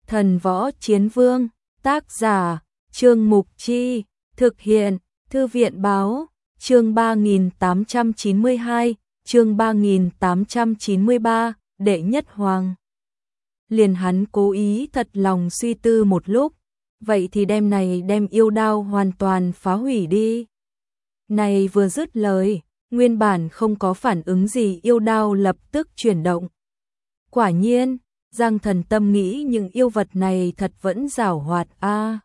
Thần Võ Chiến Vương, tác giả, Trương Mục Chi, thực hiện, Thư viện Báo, chương 3892, chương 3893, đệ nhất hoàng. Liền hắn cố ý thật lòng suy tư một lúc, vậy thì đem yêu đao hoàn toàn phá hủy đi. Này vừa dứt lời, nguyên bản không có phản ứng gì yêu đao lập tức chuyển động. Quả nhiên, Giang Thần tâm nghĩ những yêu vật này thật vẫn giảo hoạt a.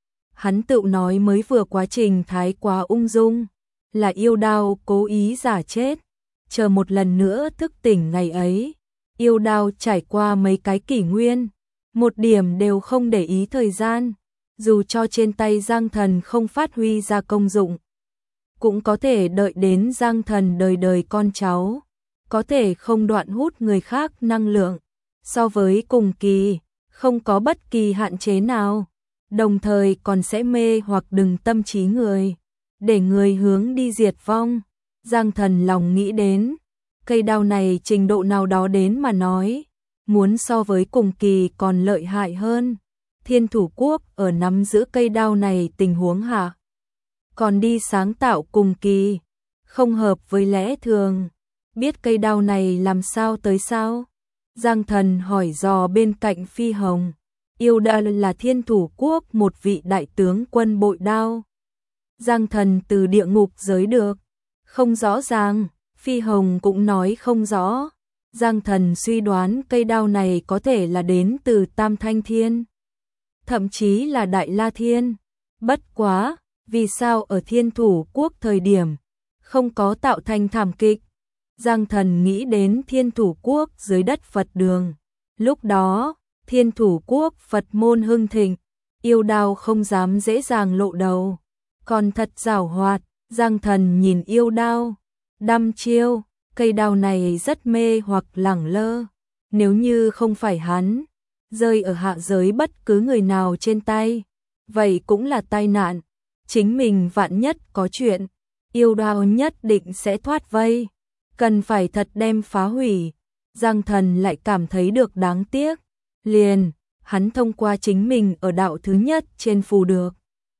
Hắn tự nói mới vừa quá trình thái quá ung dung, là yêu đao cố ý giả chết, chờ một lần nữa thức tỉnh ngày ấy. Yêu đao trải qua mấy cái kỷ nguyên, một điểm đều không để ý thời gian, dù cho trên tay Giang Thần không phát huy ra công dụng, cũng có thể đợi đến Giang Thần đời đời con cháu, có thể không đoạn hút người khác năng lượng, so với cùng kỳ, không có bất kỳ hạn chế nào, đồng thời còn sẽ mê hoặc đừng tâm trí người, để người hướng đi diệt vong. Giang Thần lòng nghĩ đến, cây đao này trình độ nào đó đến mà nói, muốn so với cùng kỳ còn lợi hại hơn. Thiên Thủ Quốc ở nắm giữ cây đao này tình huống hạ, còn đi sáng tạo cùng kỳ, không hợp với lẽ thường. Biết cây đao này làm sao tới sao? Giang Thần hỏi dò bên cạnh Phi Hồng. Yêu đao là Thiên Thủ Quốc một vị đại tướng quân bội đao. Giang Thần từ địa ngục giới được, không rõ ràng. Phi Hồng cũng nói không rõ. Giang Thần suy đoán cây đao này có thể là đến từ Tam Thanh Thiên, thậm chí là Đại La Thiên. Bất quá, vì sao ở Thiên Thủ Quốc thời điểm không có tạo thành thảm kịch? Giang Thần nghĩ đến Thiên Thủ Quốc dưới đất Phật đường. Lúc đó, Thiên Thủ Quốc Phật môn hưng thịnh, yêu đao không dám dễ dàng lộ đầu, còn thật giảo hoạt. Giang Thần nhìn yêu đao, đăm chiêu, cây đao này rất mê hoặc lẳng lơ. Nếu như không phải hắn rơi ở hạ giới bất cứ người nào trên tay, vậy cũng là tai nạn. Chính mình vạn nhất có chuyện, yêu đao nhất định sẽ thoát vây, cần phải thật đem phá hủy. Giang Thần lại cảm thấy được đáng tiếc. Liền, hắn thông qua chính mình ở đạo thứ nhất trên phù được,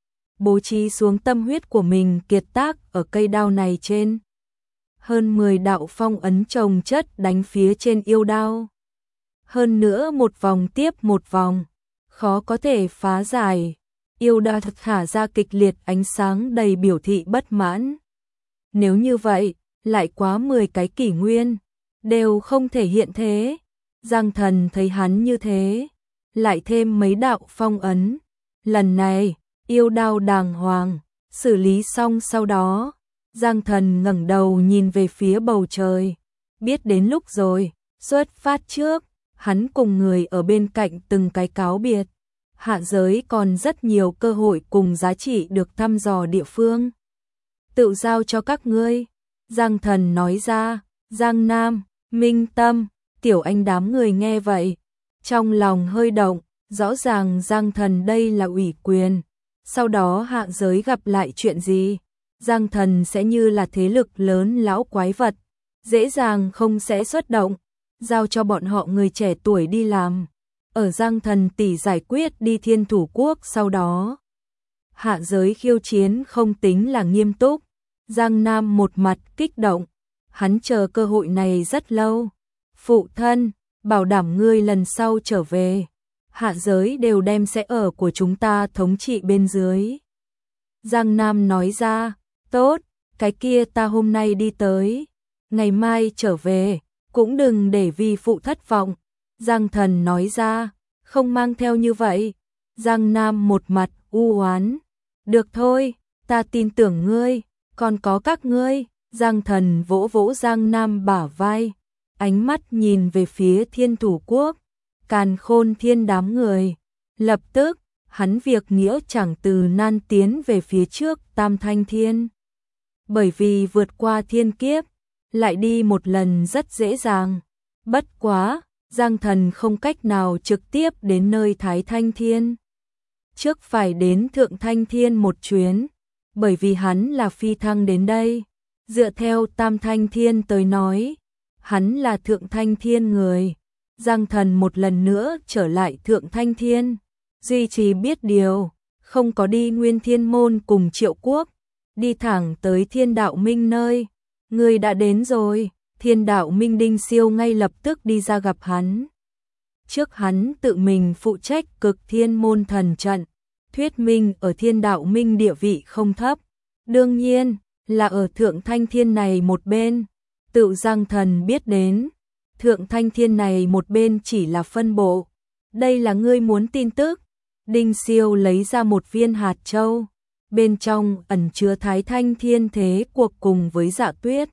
bố trí xuống tâm huyết của mình kiệt tác ở cây đao này trên. Hơn 10 đạo phong ấn chồng chất đánh phía trên yêu đao. Hơn nữa một vòng tiếp một vòng, khó có thể phá giải. Yêu đao thật thả ra kịch liệt ánh sáng đầy biểu thị bất mãn. Nếu như vậy, lại quá 10 cái kỷ nguyên, đều không thể hiện thế. Giang Thần thấy hắn như thế, lại thêm mấy đạo phong ấn. Lần này, yêu đao đàng hoàng, xử lý xong sau đó, Giang Thần ngẩng đầu nhìn về phía bầu trời, biết đến lúc rồi, xuất phát trước, hắn cùng người ở bên cạnh từng cái cáo biệt. Hạ giới còn rất nhiều cơ hội cùng giá trị được thăm dò địa phương. Tự giao cho các ngươi, Giang Thần nói ra. Giang Nam, Minh Tâm, Tiểu Anh đám người nghe vậy, trong lòng hơi động, rõ ràng Giang Thần đây là ủy quyền. Sau đó hạ giới gặp lại chuyện gì, Giang Thần sẽ như là thế lực lớn lão quái vật, dễ dàng không sẽ xuất động, giao cho bọn họ người trẻ tuổi đi làm. Ở Giang Thần tỷ giải quyết đi Thiên Thủ Quốc sau đó, hạ giới khiêu chiến không tính là nghiêm túc. Giang Nam một mặt kích động, hắn chờ cơ hội này rất lâu. Phụ thân, bảo đảm ngươi lần sau trở về, hạ giới đều đem sẽ ở của chúng ta thống trị bên dưới. Giang Nam nói ra, tốt, cái kia ta hôm nay đi tới, ngày mai trở về, cũng đừng để vi phụ thất vọng. Giang Thần nói ra, không mang theo như vậy. Giang Nam một mặt u oán, được thôi, ta tin tưởng ngươi, còn có các ngươi. Giang Thần vỗ vỗ Giang Nam bả vai, ánh mắt nhìn về phía Thiên Thủ Quốc, Càn Khôn Thiên đám người. Lập tức, hắn việc nghĩa chẳng từ nan tiến về phía trước Tam Thanh Thiên. Bởi vì vượt qua thiên kiếp, lại đi một lần rất dễ dàng. Bất quá, Giang Thần không cách nào trực tiếp đến nơi Thái Thanh Thiên. Trước phải đến Thượng Thanh Thiên một chuyến, bởi vì hắn là phi thăng đến đây. Dựa theo Tam Thanh Thiên tới nói, hắn là Thượng Thanh Thiên người, Giang Thần một lần nữa trở lại Thượng Thanh Thiên, duy trì biết điều, không có đi Nguyên Thiên Môn cùng Triệu Quốc, đi thẳng tới Thiên Đạo Minh nơi. Người đã đến rồi. Thiên Đạo Minh Đinh Siêu ngay lập tức đi ra gặp hắn. Trước hắn tự mình phụ trách Cực Thiên Môn thần trận, thuyết minh ở Thiên Đạo Minh địa vị không thấp. Đương nhiên là ở Thượng Thanh Thiên này một bên, tự Giang Thần biết đến. Thượng Thanh Thiên này một bên chỉ là phân bộ. Đây là ngươi muốn tin tức. Đinh Siêu lấy ra một viên hạt châu, bên trong ẩn chứa Thái Thanh Thiên thế cuộc cùng với Dạ Tuyết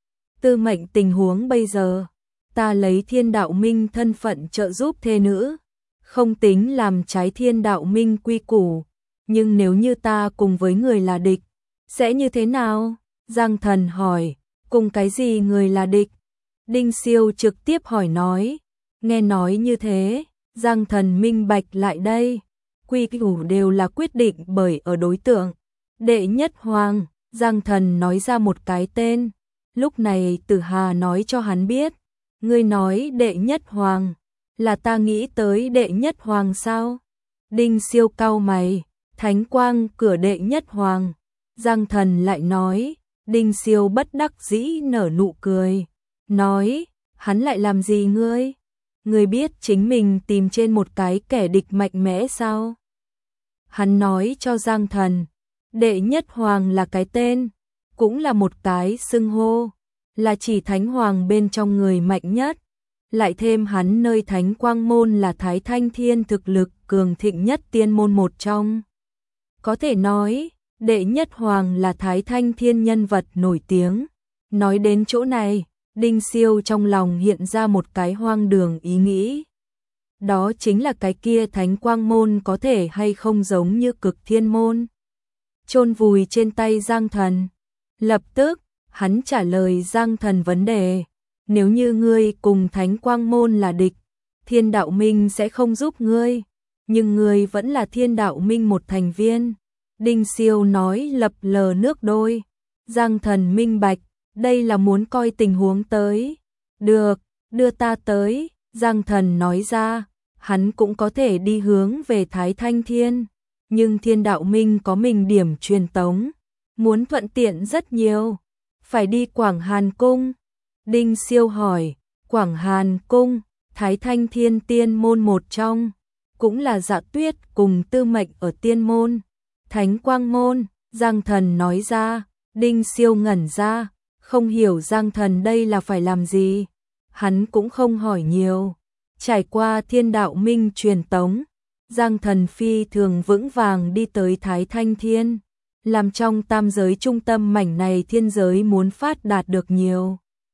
Tư mệnh tình huống bây giờ. Ta lấy Thiên Đạo Minh thân phận trợ giúp thê nữ, không tính làm trái Thiên Đạo Minh quy củ, nhưng nếu như ta cùng với người là địch, sẽ như thế nào? Giang Thần hỏi. Cùng cái gì người là địch? Đinh Siêu trực tiếp hỏi nói. Nghe nói như thế, Giang Thần minh bạch lại đây. Quy củ đều là quyết định bởi ở đối tượng. Đệ Nhất Hoàng, Giang Thần nói ra một cái tên. Lúc này Tử Hà nói cho hắn biết. Ngươi nói Đệ Nhất Hoàng, là ta nghĩ tới Đệ Nhất Hoàng sao? Đinh Siêu cau mày. Thánh quang cửa Đệ Nhất Hoàng. Giang Thần lại nói. Đinh Siêu bất đắc dĩ nở nụ cười. Nói, hắn lại làm gì ngươi? Ngươi biết chính mình tìm trên một cái kẻ địch mạnh mẽ sao? Hắn nói cho Giang Thần, Đệ Nhất Hoàng là cái tên, cũng là một cái xưng hô, là chỉ Thánh Hoàng bên trong người mạnh nhất. Lại thêm hắn nơi Thánh Quang Môn là Thái Thanh Thiên thực lực cường thịnh nhất tiên môn một trong. Có thể nói, Đệ Nhất Hoàng là Thái Thanh Thiên nhân vật nổi tiếng. Nói đến chỗ này, Đinh Siêu trong lòng hiện ra một cái hoang đường ý nghĩ. Đó chính là cái kia Thánh Quang Môn có thể hay không giống như Cực Thiên Môn. Chôn vùi trên tay Giang Thần. Lập tức, hắn trả lời Giang Thần vấn đề. Nếu như ngươi cùng Thánh Quang Môn là địch, Thiên Đạo Minh sẽ không giúp ngươi. Nhưng ngươi vẫn là Thiên Đạo Minh một thành viên. Đinh Siêu nói lập lờ nước đôi. Giang Thần minh bạch, đây là muốn coi tình huống tới. Được, đưa ta tới. Giang Thần nói ra, hắn cũng có thể đi hướng về Thái Thanh Thiên. Nhưng Thiên Đạo Minh có mình điểm truyền tống, muốn thuận tiện rất nhiều. Phải đi Quảng Hàn Cung. Đinh Siêu hỏi, Quảng Hàn Cung, Thái Thanh Thiên tiên môn một trong, cũng là Dạ Tuyết cùng Tư Mệnh ở tiên môn. Thánh Quang Môn, Giang Thần nói ra. Đinh Siêu ngẩn ra, không hiểu Giang Thần đây là phải làm gì. Hắn cũng không hỏi nhiều. Trải qua Thiên Đạo Minh truyền tống, Giang Thần phi thường vững vàng đi tới Thái Thanh Thiên, làm trong tam giới trung tâm mảnh này thiên giới muốn phát đạt được nhiều.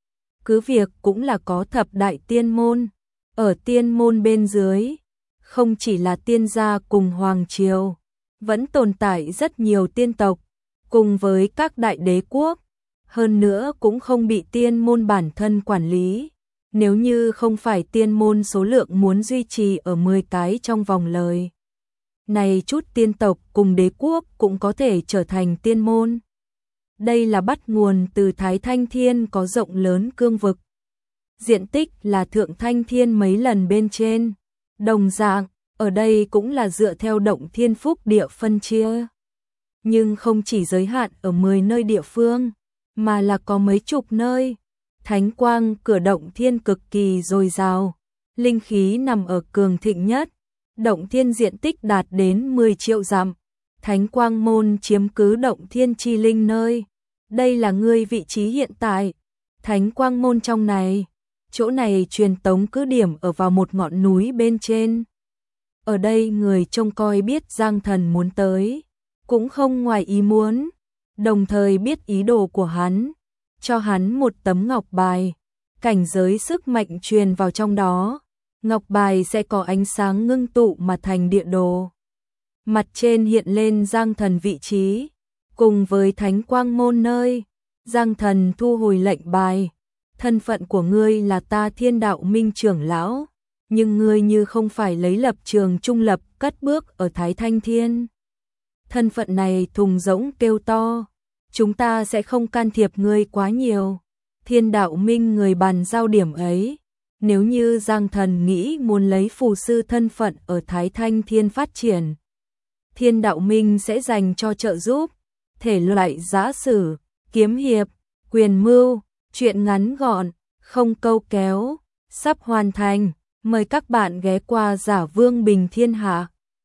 Cứ việc cũng là có thập đại tiên môn, ở tiên môn bên dưới, không chỉ là tiên gia cùng hoàng triều, vẫn tồn tại rất nhiều tiên tộc, cùng với các đại đế quốc, hơn nữa cũng không bị tiên môn bản thân quản lý. Nếu như không phải tiên môn số lượng muốn duy trì ở 10 cái trong vòng lời này, chút tiên tộc cùng đế quốc cũng có thể trở thành tiên môn. Đây là bắt nguồn từ Thái Thanh Thiên có rộng lớn cương vực. Diện tích là Thượng Thanh Thiên mấy lần bên trên. Đồng dạng, ở đây cũng là dựa theo động thiên phúc địa phân chia. Nhưng không chỉ giới hạn ở 10 nơi địa phương, mà là có mấy chục nơi. Thánh quang cửa động thiên cực kỳ dồi dào, linh khí nằm ở cường thịnh nhất, động thiên diện tích đạt đến 10 triệu dặm. Thánh Quang Môn chiếm cứ động thiên chi linh nơi. Đây là ngươi vị trí hiện tại. Thánh Quang Môn trong này, chỗ này truyền tống cứ điểm ở vào một ngọn núi bên trên. Ở đây người trông coi biết Giang Thần muốn tới, cũng không ngoài ý muốn, đồng thời biết ý đồ của hắn, cho hắn một tấm ngọc bài, cảnh giới sức mạnh truyền vào trong đó, ngọc bài sẽ có ánh sáng ngưng tụ mà thành địa đồ. Mặt trên hiện lên Giang Thần vị trí, cùng với Thánh Quang Môn nơi. Giang Thần thu hồi lệnh bài, thân phận của ngươi là ta Thiên Đạo Minh trưởng lão, nhưng ngươi như không phải lấy lập trường trung lập cất bước ở Thái Thanh Thiên. Thân phận này thùng rỗng kêu to, chúng ta sẽ không can thiệp ngươi quá nhiều. Thiên Đạo Minh người bàn giao điểm ấy, Nếu như Giang Thần nghĩ muốn lấy phù sư thân phận ở Thái Thanh Thiên phát triển, Thiên Đạo Minh sẽ dành cho trợ giúp, thể loại giã sử, kiếm hiệp, quyền mưu, truyện ngắn gọn, không câu kéo, sắp hoàn thành. Mời các bạn ghé qua Giả Vương Bình Thiên Hạ.